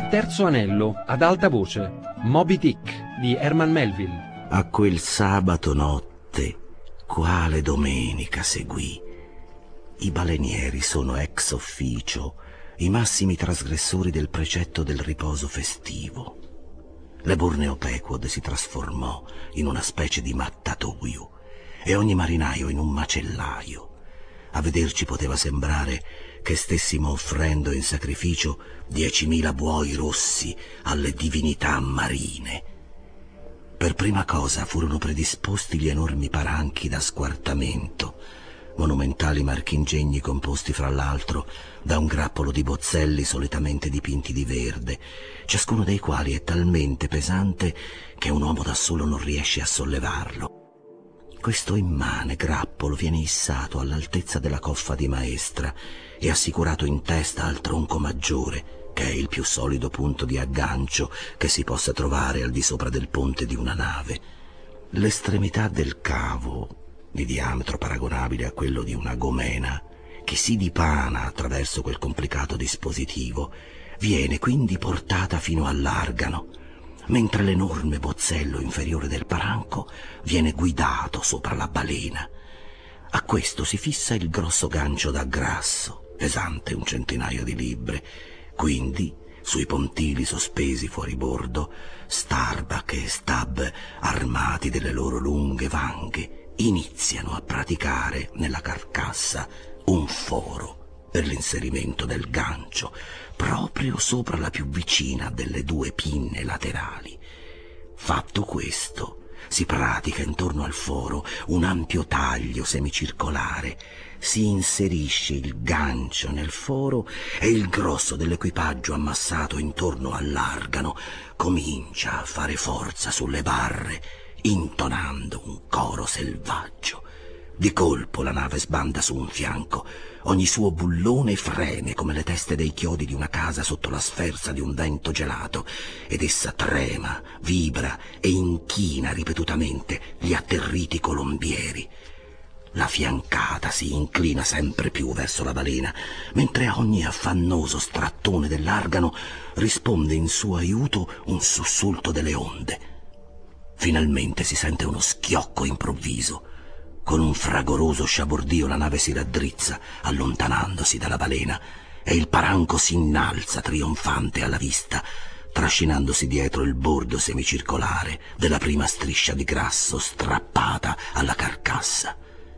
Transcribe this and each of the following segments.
Terzo anello, ad alta voce, Moby Dick di Herman Melville. A quel sabato notte, quale domenica seguì. I balenieri sono ex officio i massimi trasgressori del precetto del riposo festivo. Le Borneo Pequod si trasformò in una specie di mattatoio e ogni marinaio in un macellaio. A vederci poteva sembrare che stessimo offrendo in sacrificio 10.000 buoi rossi alle divinità marine. Per prima cosa furono predisposti gli enormi paranchi da squartamento, monumentali marchingegni composti fra l'altro da un grappolo di bozzelli solitamente dipinti di verde, ciascuno dei quali è talmente pesante che un uomo da solo non riesce a sollevarlo. Questo immane grappolo viene issato all'altezza della coffa di maestra e assicurato in testa al tronco maggiore, che è il più solido punto di aggancio che si possa trovare al di sopra del ponte di una nave. L'estremità del cavo, di diametro paragonabile a quello di una gomena, che si dipana attraverso quel complicato dispositivo, viene quindi portata fino all'argano, mentre l'enorme bozzello inferiore del paranco viene guidato sopra la balena. A questo si fissa il grosso gancio da grasso, pesante 1 centinaio di libbre. Quindi, sui pontili sospesi fuori bordo, Starbuck e Stubb, armati delle loro lunghe vanghe, iniziano a praticare nella carcassa un foro per l'inserimento del gancio, proprio sopra la più vicina delle 2 pinne laterali. Fatto questo, si pratica intorno al foro un ampio taglio semicircolare, si inserisce il gancio nel foro e il grosso dell'equipaggio ammassato intorno all'argano comincia a fare forza sulle barre, intonando un coro selvaggio. Di colpo la nave sbanda su un fianco, ogni suo bullone freme come le teste dei chiodi di una casa sotto la sferza di un vento gelato, ed essa trema, vibra e inchina ripetutamente gli atterriti colombieri. La fiancata si inclina sempre più verso la balena, mentre a ogni affannoso strattone dell'argano risponde in suo aiuto un sussulto delle onde. Finalmente si sente uno schiocco improvviso. Con un fragoroso sciabordio la nave si raddrizza, allontanandosi dalla balena, e il paranco si innalza trionfante alla vista, trascinandosi dietro il bordo semicircolare della prima striscia di grasso strappata alla carcassa.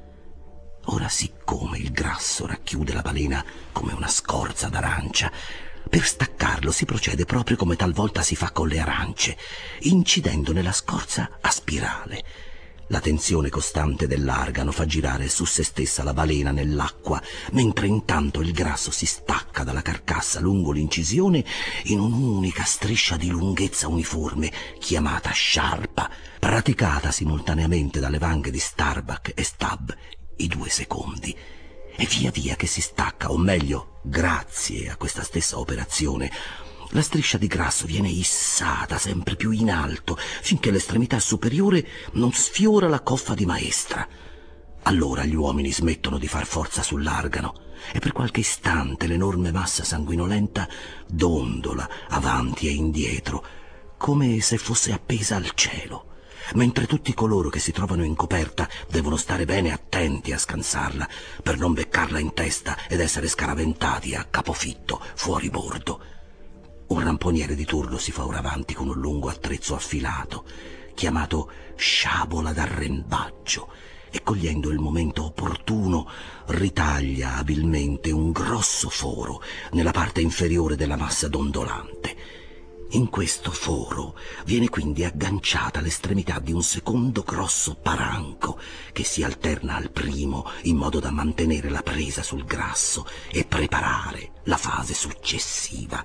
Ora, siccome il grasso racchiude la balena come una scorza d'arancia, per staccarlo si procede proprio come talvolta si fa con le arance, incidendo nella scorza a spirale. La tensione costante dell'argano fa girare su se stessa la balena nell'acqua, mentre intanto il grasso si stacca dalla carcassa lungo l'incisione in un'unica striscia di lunghezza uniforme, chiamata sciarpa, praticata simultaneamente dalle vanghe di Starbuck e Stubb, i 2 secondi. E via via che si stacca, o meglio, grazie a questa stessa operazione, la striscia di grasso viene issata sempre più in alto finché l'estremità superiore non sfiora la coffa di maestra. Allora gli uomini smettono di far forza sull'argano e per qualche istante l'enorme massa sanguinolenta dondola avanti e indietro, come se fosse appesa al cielo, mentre tutti coloro che si trovano in coperta devono stare bene attenti a scansarla per non beccarla in testa ed essere scaraventati a capofitto fuori bordo. Un ramponiere di turno si fa ora avanti con un lungo attrezzo affilato, chiamato sciabola d'arrembaggio, e cogliendo il momento opportuno ritaglia abilmente un grosso foro nella parte inferiore della massa dondolante. In questo foro viene quindi agganciata l'estremità di un secondo grosso paranco che si alterna al primo in modo da mantenere la presa sul grasso e preparare la fase successiva.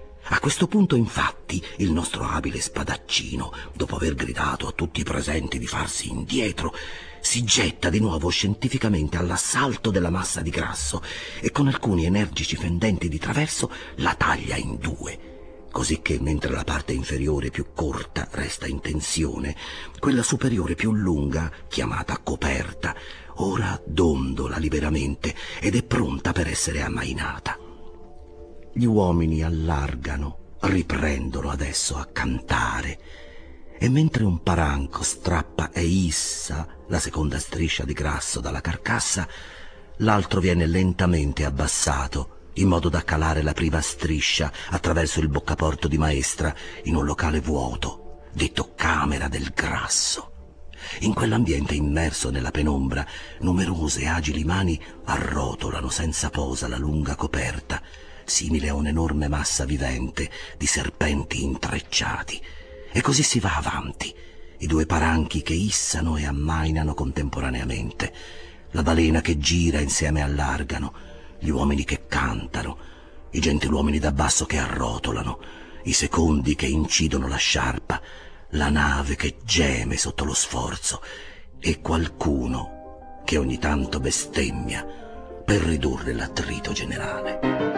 A questo punto, infatti, il nostro abile spadaccino, dopo aver gridato a tutti i presenti di farsi indietro, si getta di nuovo scientificamente all'assalto della massa di grasso e con alcuni energici fendenti di traverso la taglia in 2, cosicché mentre la parte inferiore più corta resta in tensione, quella superiore più lunga, chiamata coperta, ora dondola liberamente ed è pronta per essere ammainata. Gli uomini allargano riprendono adesso a cantare, e mentre un paranco strappa e issa la seconda striscia di grasso dalla carcassa, l'altro viene lentamente abbassato in modo da calare la prima striscia attraverso il boccaporto di Maestra in un locale vuoto, detto Camera del Grasso. In quell'ambiente immerso nella penombra, numerose e agili mani arrotolano senza posa la lunga coperta, simile a un'enorme massa vivente di serpenti intrecciati. E così si va avanti, i due paranchi che issano e ammainano contemporaneamente, la balena che gira insieme allargano, gli uomini che cantano, i gentiluomini da basso che arrotolano, i secondi che incidono la sciarpa, la nave che geme sotto lo sforzo e qualcuno che ogni tanto bestemmia per ridurre l'attrito generale.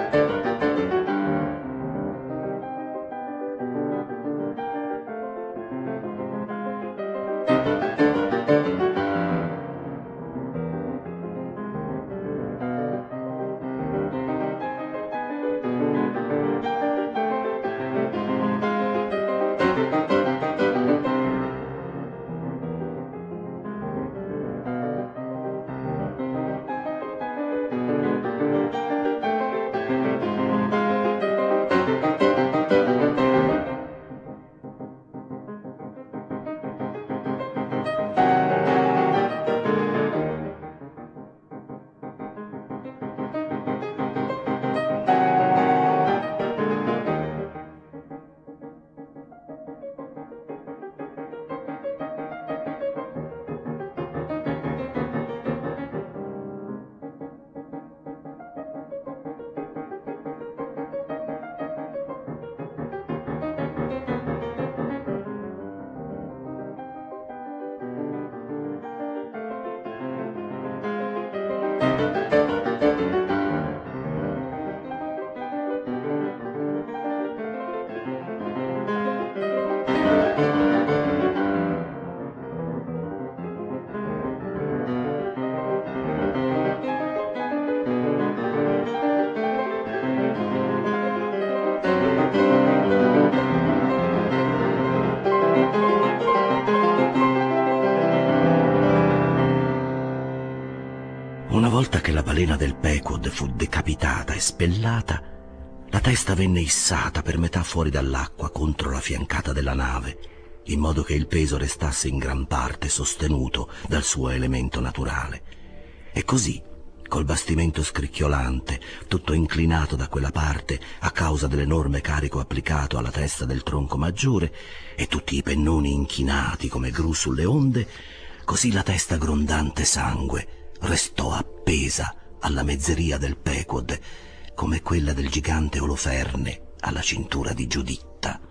Una volta che la balena del Pequod fu decapitata e spellata, la testa venne issata per metà fuori dall'acqua contro la fiancata della nave, in modo che il peso restasse in gran parte sostenuto dal suo elemento naturale. E così, col bastimento scricchiolante, tutto inclinato da quella parte a causa dell'enorme carico applicato alla testa del tronco maggiore, e tutti i pennoni inchinati come gru sulle onde, così la testa grondante sangue restò appesa alla mezzeria del Pequod, come quella del gigante Oloferne alla cintura di Giuditta.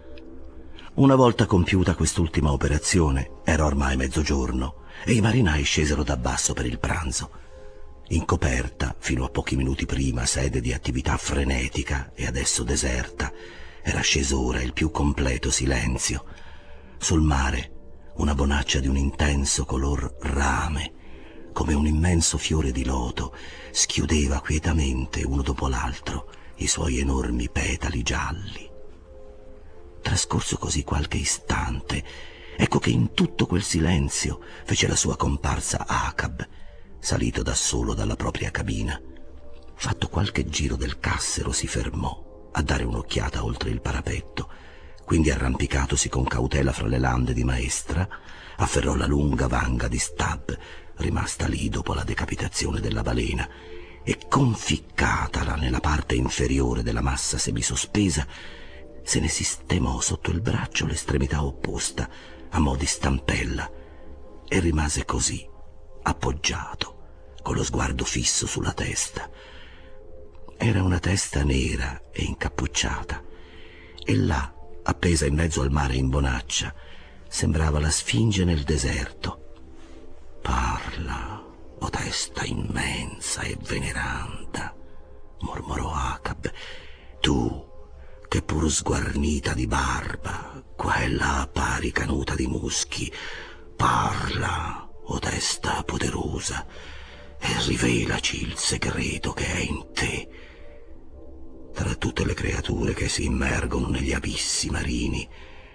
Una volta compiuta quest'ultima operazione, era ormai mezzogiorno e i marinai scesero da basso per il pranzo. In coperta, fino a pochi minuti prima, sede di attività frenetica e adesso deserta, era sceso ora il più completo silenzio. Sul mare, una bonaccia di un intenso color rame, come un immenso fiore di loto, schiudeva quietamente uno dopo l'altro i suoi enormi petali gialli. Trascorso così qualche istante, ecco che in tutto quel silenzio fece la sua comparsa Acab, salito da solo dalla propria cabina. Fatto qualche giro del cassero si fermò a dare un'occhiata oltre il parapetto, quindi arrampicatosi con cautela fra le lande di Maestra, afferrò la lunga vanga di Stab, rimasta lì dopo la decapitazione della balena, e conficcatala nella parte inferiore della massa semisospesa, se ne sistemò sotto il braccio l'estremità opposta, a mo' di stampella, e rimase così, appoggiato, con lo sguardo fisso sulla testa. Era una testa nera e incappucciata, e là, appesa in mezzo al mare in bonaccia, sembrava la Sfinge nel deserto. «Parla, o testa immensa e veneranda», mormorò Acab, «tu che pur sguarnita di barba, qua e là pari canuta di muschi, parla, o testa poderosa, e rivelaci il segreto che è in te. Tra tutte le creature che si immergono negli abissi marini,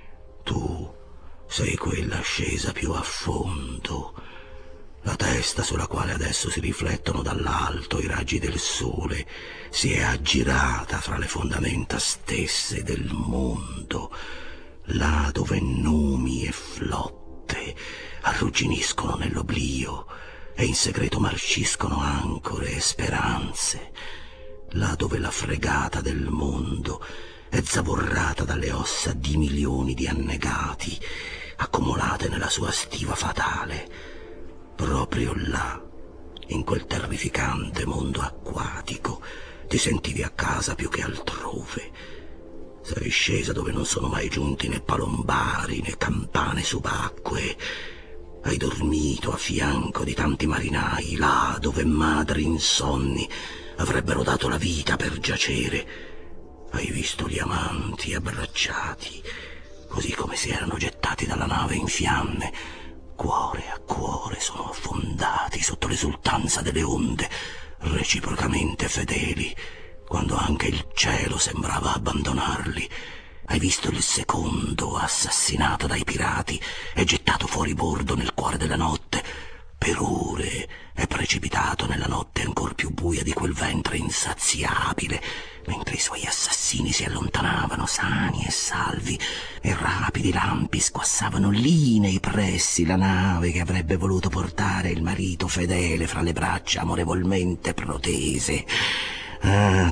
tu sei quella scesa più a fondo, la testa sulla quale adesso si riflettono dall'alto i raggi del sole si è aggirata fra le fondamenta stesse del mondo, là dove numi e flotte arrugginiscono nell'oblio e in segreto marciscono ancore e speranze, là dove la fregata del mondo è zavorrata dalle ossa di milioni di annegati accumulate nella sua stiva fatale. Proprio là, in quel terrificante mondo acquatico, ti sentivi a casa più che altrove. Sei scesa dove non sono mai giunti né palombari né campane subacquee. Hai dormito a fianco di tanti marinai, là dove madri insonni avrebbero dato la vita per giacere. Hai visto gli amanti abbracciati, così come si erano gettati dalla nave in fiamme. Cuore a cuore sono affondati sotto l'esultanza delle onde, reciprocamente fedeli, quando anche il cielo sembrava abbandonarli. Hai visto il secondo assassinato dai pirati e gettato fuori bordo nel cuore della notte. Per ore è precipitato nella notte ancor più buia di quel ventre insaziabile, mentre i suoi assassini si allontanavano sani e salvi e rapidi lampi squassavano lì nei pressi la nave che avrebbe voluto portare il marito fedele fra le braccia amorevolmente protese. Ah,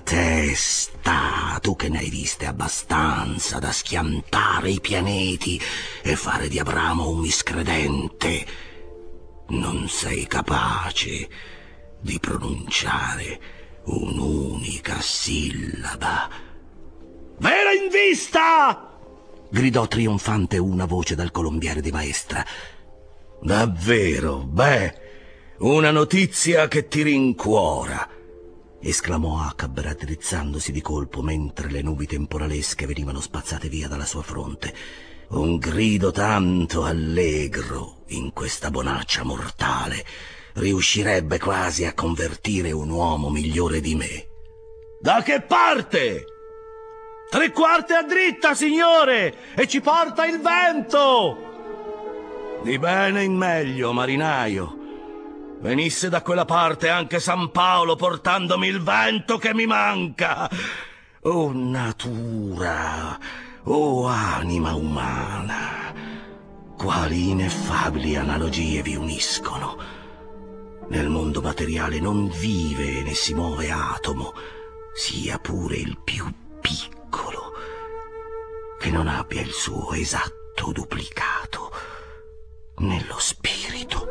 testa, tu che ne hai viste abbastanza da schiantare i pianeti e fare di Abramo un miscredente, non sei capace di pronunciare un'unica sillaba. «Vela in vista!» gridò trionfante una voce dal colombiere di maestra. «Davvero? Beh, una notizia che ti rincuora», esclamò Acab raddrizzandosi di colpo mentre le nubi temporalesche venivano spazzate via dalla sua fronte. «Un grido tanto allegro in questa bonaccia mortale riuscirebbe quasi a convertire un uomo migliore di me». «Da che parte?» «3 quarti a dritta, signore, e ci porta il vento!» «Di bene in meglio, marinaio. Venisse da quella parte anche San Paolo portandomi il vento che mi manca. Oh natura, oh anima umana, quali ineffabili analogie vi uniscono. Nel mondo materiale non vive né si muove atomo, sia pure il più piccolo, che non abbia il suo esatto duplicato nello spirito».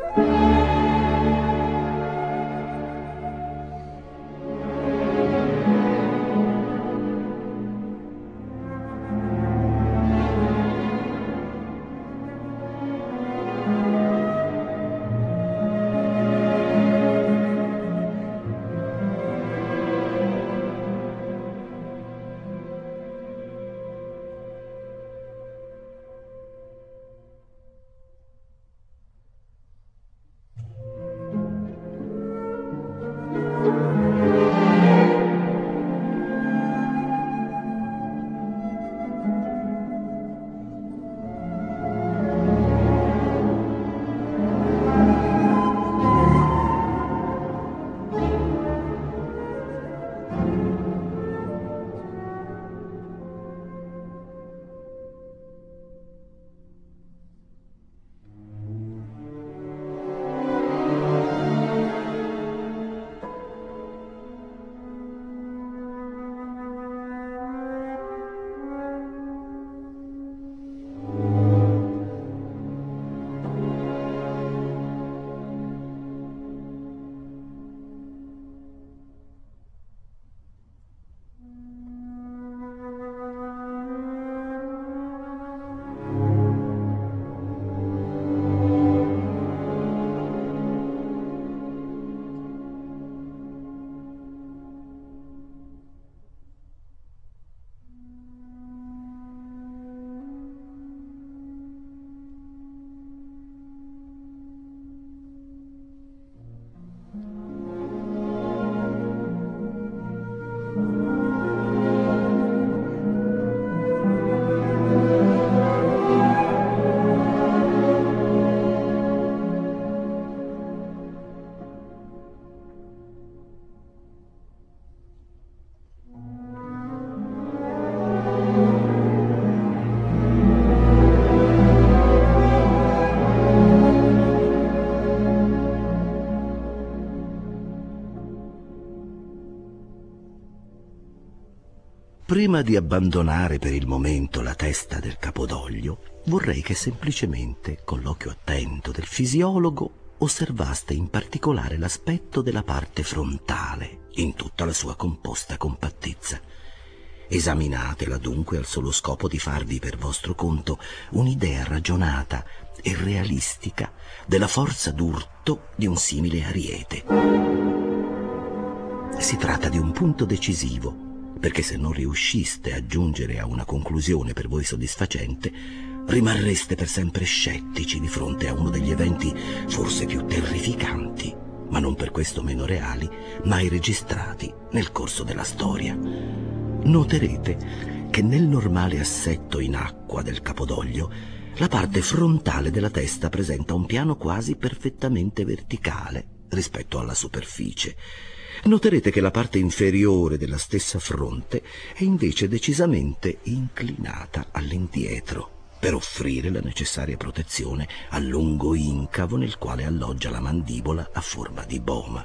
prima di abbandonare per il momento la testa del Capodoglio, vorrei che semplicemente, con l'occhio attento del fisiologo, osservaste in particolare l'aspetto della parte frontale, in tutta la sua composta compattezza. Esaminatela dunque al solo scopo di farvi per vostro conto un'idea ragionata e realistica della forza d'urto di un simile ariete. Si tratta di un punto decisivo, perché se non riusciste a giungere a una conclusione per voi soddisfacente, rimarreste per sempre scettici di fronte a uno degli eventi forse più terrificanti, ma non per questo meno reali, mai registrati nel corso della storia. Noterete che nel normale assetto in acqua del Capodoglio la parte frontale della testa presenta un piano quasi perfettamente verticale rispetto alla superficie. Noterete che la parte inferiore della stessa fronte è invece decisamente inclinata all'indietro per offrire la necessaria protezione al lungo incavo nel quale alloggia la mandibola a forma di boma.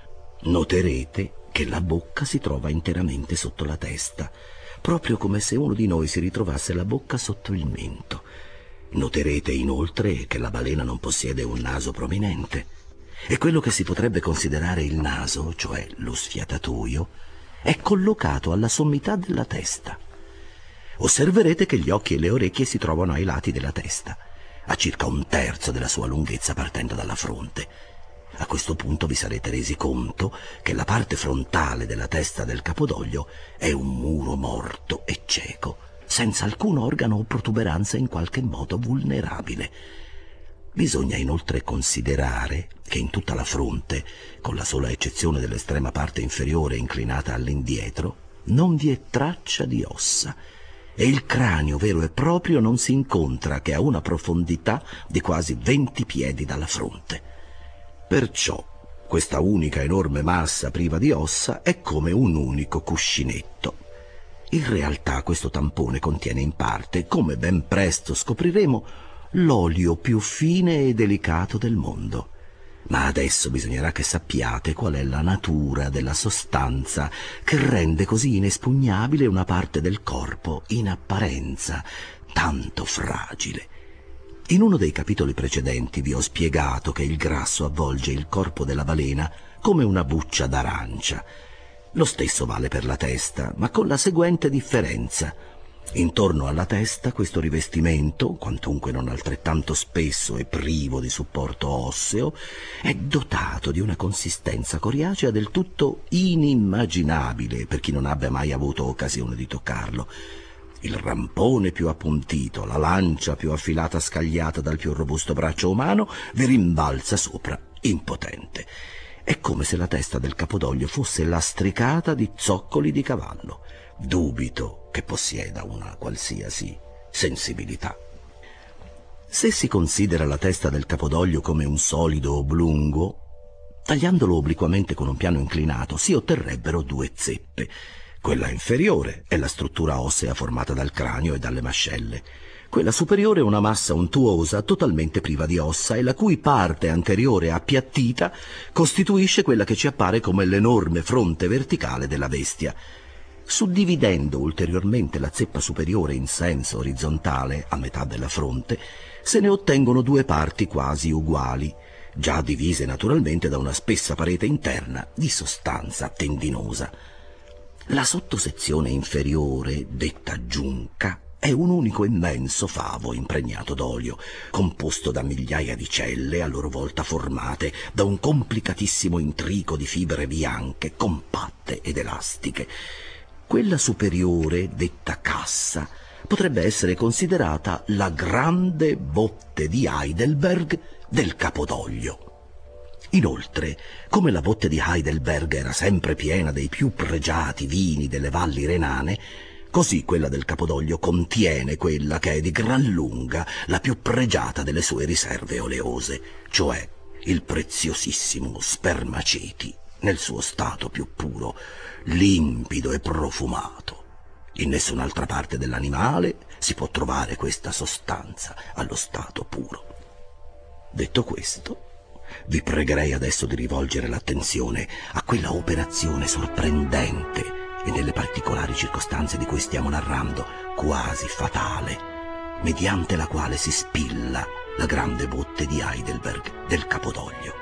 Noterete che la bocca si trova interamente sotto la testa, proprio come se uno di noi si ritrovasse la bocca sotto il mento. Noterete inoltre che la balena non possiede un naso prominente, e quello che si potrebbe considerare il naso, cioè lo sfiatatoio, è collocato alla sommità della testa. Osserverete che gli occhi e le orecchie si trovano ai lati della testa, a circa un terzo della sua lunghezza partendo dalla fronte. A questo punto vi sarete resi conto che la parte frontale della testa del Capodoglio è un muro morto e cieco, senza alcun organo o protuberanza in qualche modo vulnerabile. Bisogna inoltre considerare che in tutta la fronte, con la sola eccezione dell'estrema parte inferiore inclinata all'indietro, non vi è traccia di ossa, e il cranio vero e proprio non si incontra che a una profondità di quasi 20 piedi dalla fronte. Perciò questa unica enorme massa priva di ossa è come un unico cuscinetto. In realtà questo tampone contiene in parte, come ben presto scopriremo, l'olio più fine e delicato del mondo. Ma adesso bisognerà che sappiate qual è la natura della sostanza che rende così inespugnabile una parte del corpo in apparenza tanto fragile. In uno dei capitoli precedenti vi ho spiegato che il grasso avvolge il corpo della balena come una buccia d'arancia. Lo stesso vale per la testa, ma con la seguente differenza. Intorno alla testa questo rivestimento, quantunque non altrettanto spesso e privo di supporto osseo, è dotato di una consistenza coriacea del tutto inimmaginabile per chi non abbia mai avuto occasione di toccarlo. Il rampone più appuntito, la lancia più affilata scagliata dal più robusto braccio umano vi rimbalza sopra, impotente. È come se la testa del Capodoglio fosse lastricata di zoccoli di cavallo. Dubito che possieda una qualsiasi sensibilità. Se si considera la testa del Capodoglio come un solido oblungo, tagliandolo obliquamente con un piano inclinato si otterrebbero due zeppe. Quella inferiore è la struttura ossea formata dal cranio e dalle mascelle. Quella superiore è una massa untuosa totalmente priva di ossa e la cui parte anteriore appiattita costituisce quella che ci appare come l'enorme fronte verticale della bestia. Suddividendo ulteriormente la zeppa superiore in senso orizzontale a metà della fronte, se ne ottengono due parti quasi uguali, già divise naturalmente da una spessa parete interna di sostanza tendinosa. La sottosezione inferiore, detta giunca, è un unico immenso favo impregnato d'olio, composto da migliaia di celle a loro volta formate da un complicatissimo intrico di fibre bianche, compatte ed elastiche. Quella superiore, detta cassa, potrebbe essere considerata la grande botte di Heidelberg del Capodoglio. Inoltre, come la botte di Heidelberg era sempre piena dei più pregiati vini delle valli renane, così quella del Capodoglio contiene quella che è di gran lunga la più pregiata delle sue riserve oleose, cioè il preziosissimo spermaceti nel suo stato più puro, limpido e profumato. In nessun'altra parte dell'animale si può trovare questa sostanza allo stato puro. Detto questo, vi pregherei adesso di rivolgere l'attenzione a quella operazione sorprendente e nelle particolari circostanze di cui stiamo narrando, quasi fatale, mediante la quale si spilla la grande botte di Heidelberg del Capodoglio.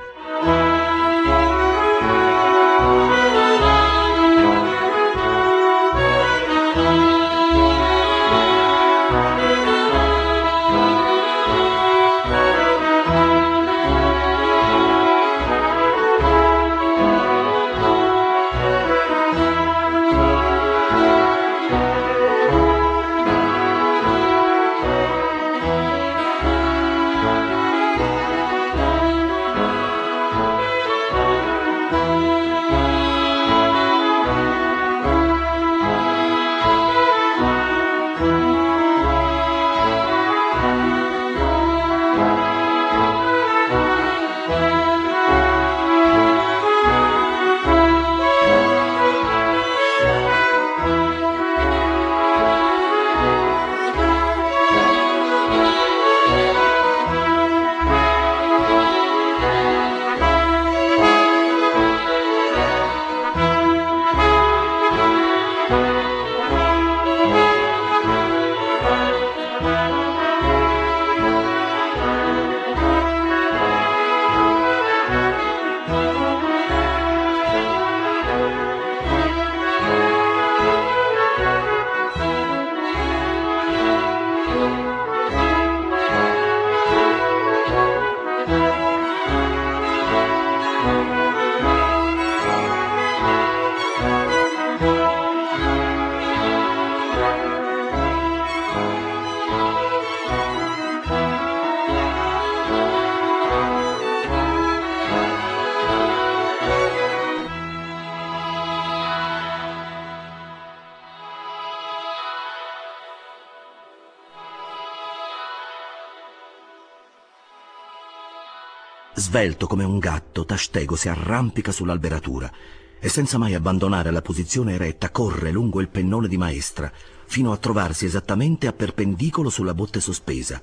Svelto come un gatto, Tastego si arrampica sull'alberatura e senza mai abbandonare la posizione eretta corre lungo il pennone di Maestra fino a trovarsi esattamente a perpendicolo sulla botte sospesa.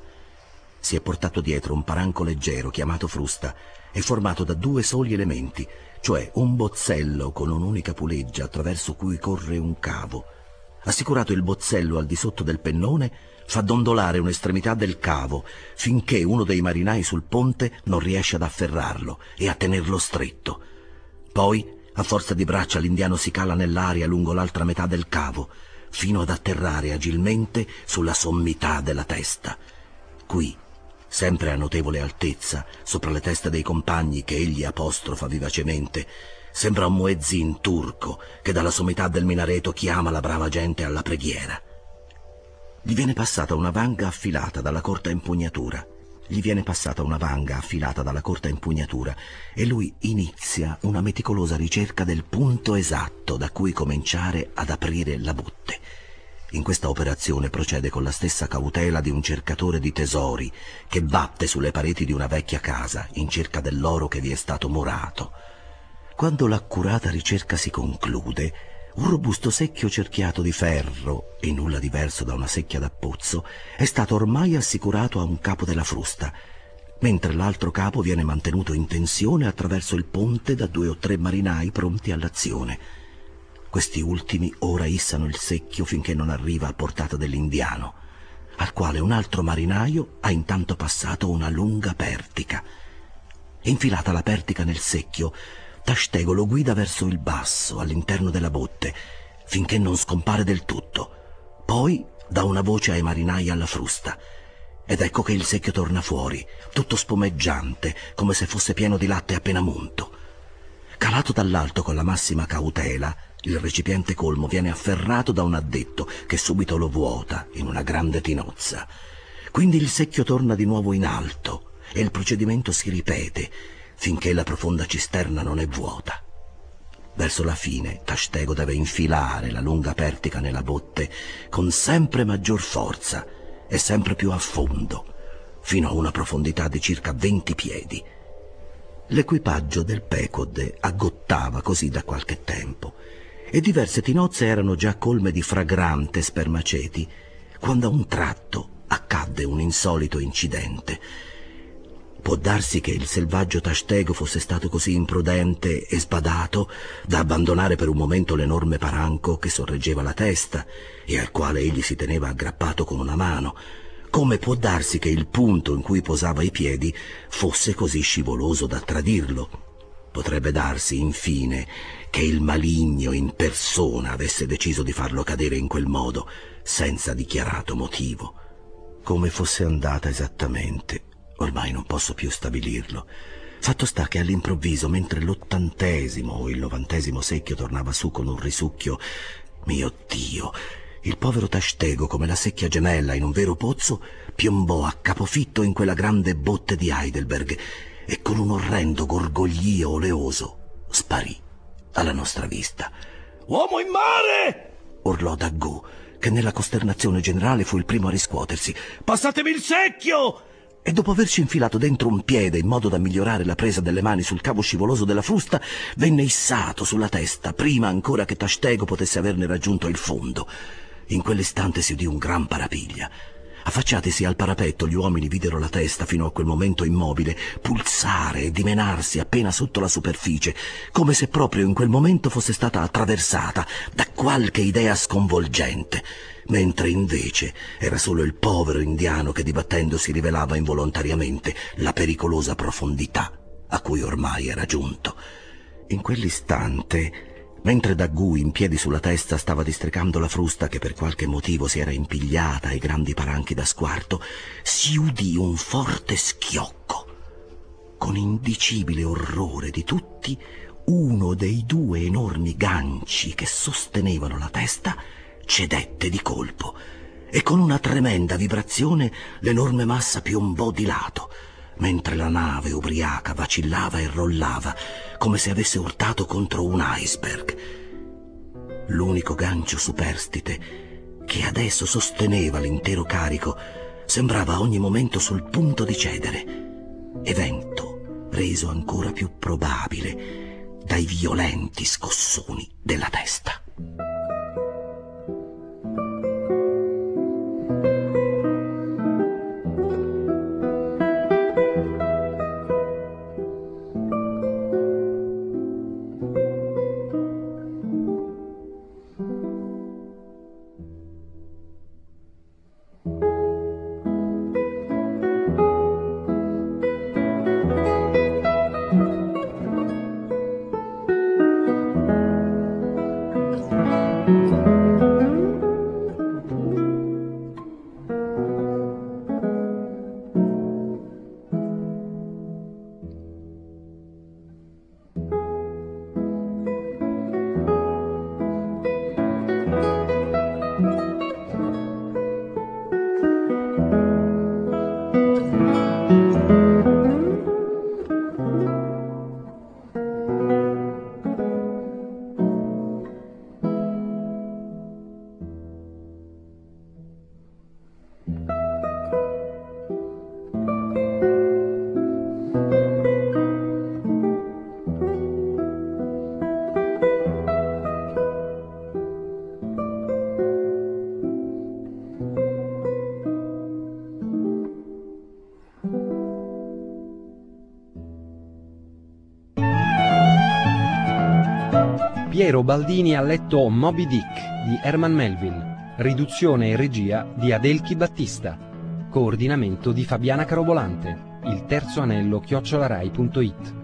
Si è portato dietro un paranco leggero chiamato frusta e formato da due soli elementi, cioè un bozzello con un'unica puleggia attraverso cui corre un cavo. Assicurato il bozzello al di sotto del pennone, fa dondolare un'estremità del cavo finché uno dei marinai sul ponte non riesce ad afferrarlo e a tenerlo stretto. Poi, a forza di braccia, l'indiano si cala nell'aria lungo l'altra metà del cavo, fino ad atterrare agilmente sulla sommità della testa. Qui, sempre a notevole altezza, sopra le teste dei compagni che egli apostrofa vivacemente, sembra un muezzin turco che dalla sommità del minareto chiama la brava gente alla preghiera. Gli viene passata una vanga affilata dalla corta impugnatura. E lui inizia una meticolosa ricerca del punto esatto da cui cominciare ad aprire la botte. In questa operazione procede con la stessa cautela di un cercatore di tesori che batte sulle pareti di una vecchia casa in cerca dell'oro che vi è stato murato. Quando l'accurata ricerca si conclude, un robusto secchio cerchiato di ferro, e nulla diverso da una secchia da pozzo, è stato ormai assicurato a un capo della frusta, mentre l'altro capo viene mantenuto in tensione attraverso il ponte da 2 o 3 marinai pronti all'azione. Questi ultimi ora issano il secchio finché non arriva a portata dell'indiano, al quale un altro marinaio ha intanto passato una lunga pertica. Infilata la pertica nel secchio, Tastego lo guida verso il basso, all'interno della botte, finché non scompare del tutto. Poi dà una voce ai marinai alla frusta, ed ecco che il secchio torna fuori, tutto spumeggiante, come se fosse pieno di latte appena munto. Calato dall'alto con la massima cautela, il recipiente colmo viene afferrato da un addetto che subito lo vuota in una grande tinozza. Quindi il secchio torna di nuovo in alto e il procedimento si ripete finché la profonda cisterna non è vuota. Verso la fine Tastego deve infilare la lunga pertica nella botte con sempre maggior forza e sempre più a fondo, fino a una profondità di circa 20 piedi. L'equipaggio del Pequod aggottava così da qualche tempo e diverse tinozze erano già colme di fragrante spermaceti, quando a un tratto accadde un insolito incidente. Può darsi che il selvaggio Tashtego fosse stato così imprudente e sbadato da abbandonare per un momento l'enorme paranco che sorreggeva la testa e al quale egli si teneva aggrappato con una mano, come può darsi che il punto in cui posava i piedi fosse così scivoloso da tradirlo. Potrebbe darsi, infine, che il maligno in persona avesse deciso di farlo cadere in quel modo, senza dichiarato motivo. Come fosse andata esattamente, ormai non posso più stabilirlo. Fatto sta che all'improvviso, mentre l'80° o il 90° secchio tornava su con un risucchio, mio Dio, il povero Tashtego, come la secchia gemella in un vero pozzo, piombò a capofitto in quella grande botte di Heidelberg e con un orrendo gorgoglio oleoso sparì alla nostra vista. «Uomo in mare!» urlò Daggù, che nella costernazione generale fu il primo a riscuotersi. «Passatemi il secchio!» E dopo averci infilato dentro un piede in modo da migliorare la presa delle mani sul cavo scivoloso della frusta, venne issato sulla testa prima ancora che Tashtego potesse averne raggiunto il fondo. In quell'istante si udì un gran parapiglia. Affacciatisi al parapetto, gli uomini videro la testa, fino a quel momento immobile, pulsare e dimenarsi appena sotto la superficie, come se proprio in quel momento fosse stata attraversata da qualche idea sconvolgente, mentre invece era solo il povero indiano che dibattendosi rivelava involontariamente la pericolosa profondità a cui ormai era giunto. In quell'istante, mentre Daggù, in piedi sulla testa, stava districando la frusta che per qualche motivo si era impigliata ai grandi paranchi da squarto, si udì un forte schiocco. Con indicibile orrore di tutti, uno dei 2 enormi ganci che sostenevano la testa cedette di colpo e con una tremenda vibrazione l'enorme massa piombò di lato, mentre la nave ubriaca vacillava e rollava come se avesse urtato contro un iceberg. L'unico gancio superstite che adesso sosteneva l'intero carico sembrava a ogni momento sul punto di cedere, evento reso ancora più probabile dai violenti scossoni della testa. Piero Baldini ha letto Moby Dick di Herman Melville, riduzione e regia di Adelchi Battista, coordinamento di Fabiana Carobolante, il terzo anello @rai.it.